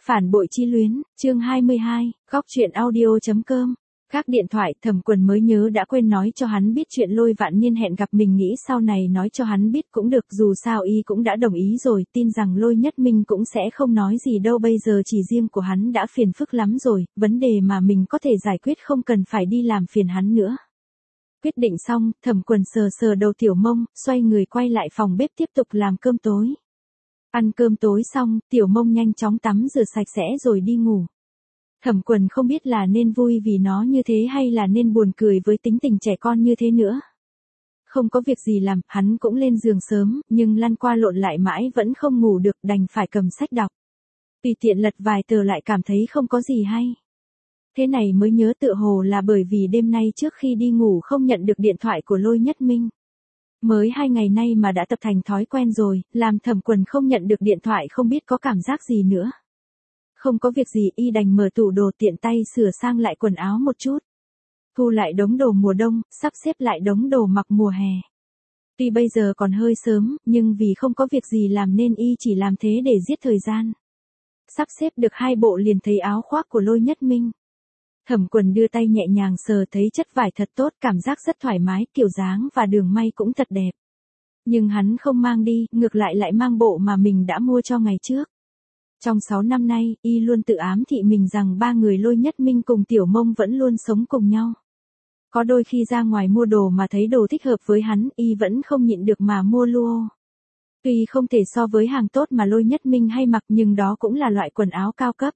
Phản bội chi luyến, chương 22, góc truyện audio.com. Gác điện thoại, Thẩm Quần mới nhớ đã quên nói cho hắn biết chuyện Lôi Vạn Niên hẹn gặp mình, nghĩ sau này nói cho hắn biết cũng được, dù sao y cũng đã đồng ý rồi, tin rằng Lôi Nhất Minh cũng sẽ không nói gì đâu, bây giờ chỉ riêng của hắn đã phiền phức lắm rồi, vấn đề mà mình có thể giải quyết không cần phải đi làm phiền hắn nữa. Quyết định xong, Thẩm Quần sờ sờ đầu Tiểu Mông, xoay người quay lại phòng bếp tiếp tục làm cơm tối. Ăn cơm tối xong, Tiểu Mông nhanh chóng tắm rửa sạch sẽ rồi đi ngủ. Thẩm Quần không biết là nên vui vì nó như thế hay là nên buồn cười với tính tình trẻ con như thế nữa. Không có việc gì làm, hắn cũng lên giường sớm, nhưng lăn qua lộn lại mãi vẫn không ngủ được, đành phải cầm sách đọc. Tùy tiện lật vài tờ lại cảm thấy không có gì hay. Thế này mới nhớ tựa hồ là bởi vì đêm nay trước khi đi ngủ không nhận được điện thoại của Lôi Nhất Minh. Mới 2 ngày nay mà đã tập thành thói quen rồi, làm Thẩm Quần không nhận được điện thoại không biết có cảm giác gì nữa. Không có việc gì, y đành mở tủ đồ tiện tay sửa sang lại quần áo một chút. Thu lại đống đồ mùa đông, sắp xếp lại đống đồ mặc mùa hè. Tuy bây giờ còn hơi sớm, nhưng vì không có việc gì làm nên y chỉ làm thế để giết thời gian. Sắp xếp được 2 bộ liền thấy áo khoác của Lôi Nhất Minh. Thẩm Quần đưa tay nhẹ nhàng sờ thấy chất vải thật tốt, cảm giác rất thoải mái, kiểu dáng và đường may cũng thật đẹp. Nhưng hắn không mang đi, ngược lại mang bộ mà mình đã mua cho ngày trước. Trong 6 năm nay, y luôn tự ám thị mình rằng 3 người Lôi Nhất Minh cùng Tiểu Mông vẫn luôn sống cùng nhau. Có đôi khi ra ngoài mua đồ mà thấy đồ thích hợp với hắn, y vẫn không nhịn được mà mua luôn. Tuy không thể so với hàng tốt mà Lôi Nhất Minh hay mặc, nhưng đó cũng là loại quần áo cao cấp.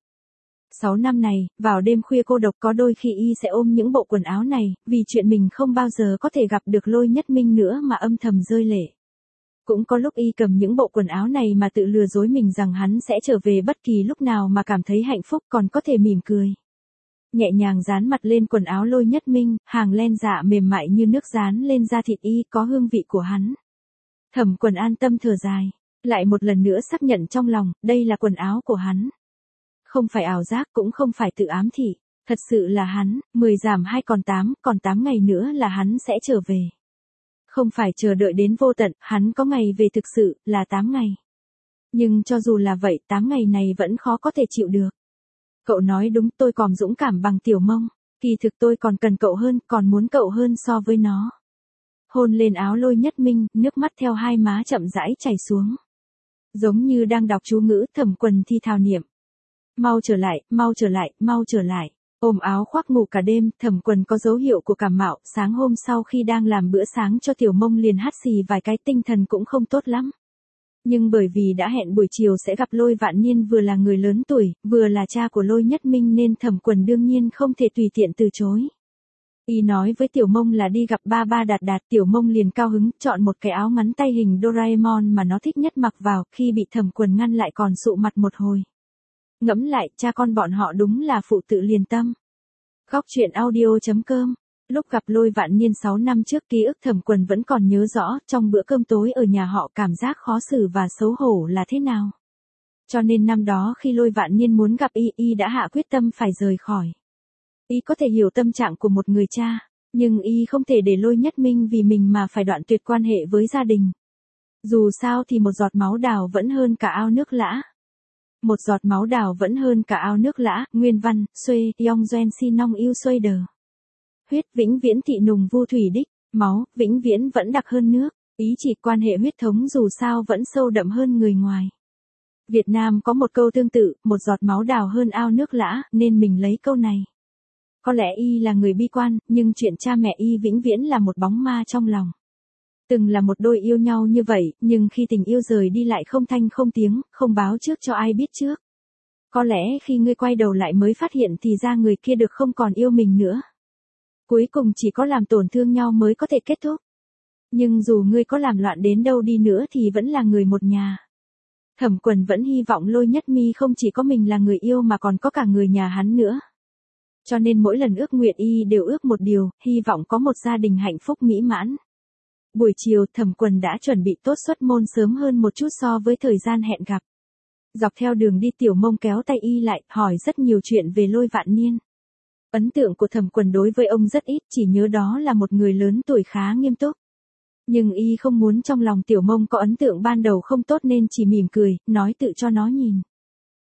6 năm này, vào đêm khuya cô độc có đôi khi y sẽ ôm những bộ quần áo này, vì chuyện mình không bao giờ có thể gặp được Lôi Nhất Minh nữa mà âm thầm rơi lệ. Cũng có lúc y cầm những bộ quần áo này mà tự lừa dối mình rằng hắn sẽ trở về bất kỳ lúc nào mà cảm thấy hạnh phúc, còn có thể mỉm cười. Nhẹ nhàng dán mặt lên quần áo Lôi Nhất Minh, hàng len dạ mềm mại như nước dán lên da thịt y, có hương vị của hắn. Thẩm Quần an tâm thở dài, lại một lần nữa xác nhận trong lòng, đây là quần áo của hắn. Không phải ảo giác, cũng không phải tự ám thị, thật sự là hắn, 10 giảm 2 còn 8 ngày nữa là hắn sẽ trở về. Không phải chờ đợi đến vô tận, hắn có ngày về thực sự, là 8 ngày. Nhưng cho dù là vậy, 8 ngày này vẫn khó có thể chịu được. Cậu nói đúng, tôi còn dũng cảm bằng Tiểu Mông, kỳ thực tôi còn cần cậu hơn, còn muốn cậu hơn so với nó. Hôn lên áo Lôi Nhất Minh, nước mắt theo hai má chậm rãi chảy xuống. Giống như đang đọc chú ngữ, Thẩm Quần thi thào niệm. Mau trở lại, mau trở lại, mau trở lại. Ôm áo khoác ngủ cả đêm, Thẩm Quần có dấu hiệu của cảm mạo, sáng hôm sau khi đang làm bữa sáng cho Tiểu Mông liền hắt xì vài cái, tinh thần cũng không tốt lắm. Nhưng bởi vì đã hẹn buổi chiều sẽ gặp Lôi Vạn Niên, vừa là người lớn tuổi, vừa là cha của Lôi Nhất Minh nên Thẩm Quần đương nhiên không thể tùy tiện từ chối. Y nói với Tiểu Mông là đi gặp ba Đạt, Tiểu Mông liền cao hứng, chọn một cái áo ngắn tay hình Doraemon mà nó thích nhất mặc vào, khi bị Thẩm Quần ngăn lại còn sụ mặt một hồi. Ngẫm lại, cha con bọn họ đúng là phụ tử liền tâm. Góc truyện audio.com. Lúc gặp Lôi Vạn Niên 6 năm trước, ký ức Thẩm Quần vẫn còn nhớ rõ, trong bữa cơm tối ở nhà họ cảm giác khó xử và xấu hổ là thế nào. Cho nên năm đó khi Lôi Vạn Niên muốn gặp y đã hạ quyết tâm phải rời khỏi. Y có thể hiểu tâm trạng của một người cha, nhưng y không thể để Lôi Nhất Minh vì mình mà phải đoạn tuyệt quan hệ với gia đình. Dù sao thì một giọt máu đào vẫn hơn cả ao nước lã. Một giọt máu đào vẫn hơn cả ao nước lã, nguyên văn, Xuê, Yong Doen Si Nong Yêu Xuê Đờ. Huyết vĩnh viễn thị nùng vu thủy đích, máu, vĩnh viễn vẫn đặc hơn nước, ý chỉ quan hệ huyết thống dù sao vẫn sâu đậm hơn người ngoài. Việt Nam có một câu tương tự, một giọt máu đào hơn ao nước lã, nên mình lấy câu này. Có lẽ y là người bi quan, nhưng chuyện cha mẹ y vĩnh viễn là một bóng ma trong lòng. Từng là một đôi yêu nhau như vậy, nhưng khi tình yêu rời đi lại không thanh không tiếng, không báo trước cho ai biết trước. Có lẽ khi ngươi quay đầu lại mới phát hiện thì ra người kia được không còn yêu mình nữa. Cuối cùng chỉ có làm tổn thương nhau mới có thể kết thúc. Nhưng dù ngươi có làm loạn đến đâu đi nữa thì vẫn là người một nhà. Thẩm Quần vẫn hy vọng Lôi Nhất Mi không chỉ có mình là người yêu mà còn có cả người nhà hắn nữa. Cho nên mỗi lần ước nguyện y đều ước một điều, hy vọng có một gia đình hạnh phúc mỹ mãn. Buổi chiều, Thẩm Quần đã chuẩn bị tốt xuất môn sớm hơn một chút so với thời gian hẹn gặp. Dọc theo đường đi Tiểu Mông kéo tay y lại, hỏi rất nhiều chuyện về Lôi Vạn Niên. Ấn tượng của Thẩm Quần đối với ông rất ít, chỉ nhớ đó là một người lớn tuổi khá nghiêm túc. Nhưng y không muốn trong lòng Tiểu Mông có ấn tượng ban đầu không tốt nên chỉ mỉm cười, nói tự cho nó nhìn.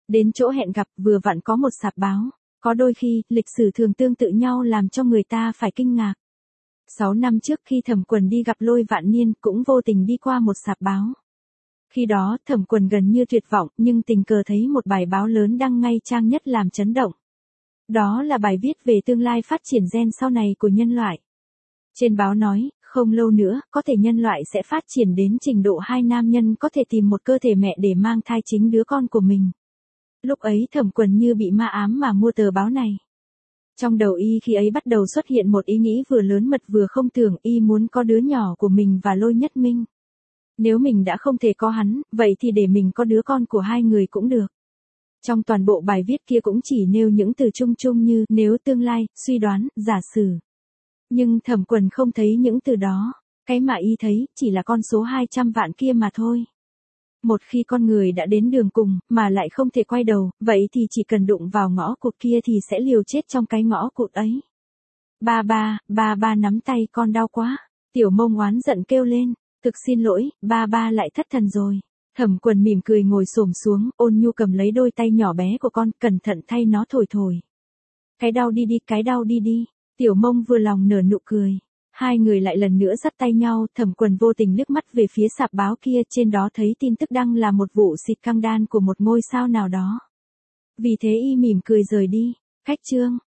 Đến chỗ hẹn gặp vừa vặn có một sạp báo. Có đôi khi, lịch sử thường tương tự nhau làm cho người ta phải kinh ngạc. 6 năm trước khi Thẩm Quần đi gặp Lôi Vạn Niên cũng vô tình đi qua một sạp báo. Khi đó Thẩm Quần gần như tuyệt vọng nhưng tình cờ thấy một bài báo lớn đăng ngay trang nhất làm chấn động. Đó là bài viết về tương lai phát triển gen sau này của nhân loại. Trên báo nói, không lâu nữa, có thể nhân loại sẽ phát triển đến trình độ hai nam nhân có thể tìm một cơ thể mẹ để mang thai chính đứa con của mình. Lúc ấy Thẩm Quần như bị ma ám mà mua tờ báo này. Trong đầu y khi ấy bắt đầu xuất hiện một ý nghĩ vừa lớn mật vừa không tưởng, y muốn có đứa nhỏ của mình và Lôi Nhất Minh. Nếu mình đã không thể có hắn, vậy thì để mình có đứa con của hai người cũng được. Trong toàn bộ bài viết kia cũng chỉ nêu những từ chung chung như nếu tương lai, suy đoán, giả sử. Nhưng Thẩm Quần không thấy những từ đó, cái mà y thấy chỉ là con số 200 vạn kia mà thôi. Một khi con người đã đến đường cùng, mà lại không thể quay đầu, vậy thì chỉ cần đụng vào ngõ cụt kia thì sẽ liều chết trong cái ngõ cụt ấy. Ba ba nắm tay con đau quá. Tiểu Mông oán giận kêu lên, thực xin lỗi, ba lại thất thần rồi. Thẩm Quần mỉm cười ngồi xổm xuống, ôn nhu cầm lấy đôi tay nhỏ bé của con, cẩn thận thay nó thổi thổi. Cái đau đi đi, cái đau đi đi. Tiểu Mông vừa lòng nở nụ cười. Hai người lại lần nữa dắt tay nhau, Thẩm Quần vô tình liếc mắt về phía sạp báo kia, trên đó thấy tin tức đăng là một vụ xịt căng đan của một ngôi sao nào đó. Vì thế y mỉm cười rời đi. Cách chương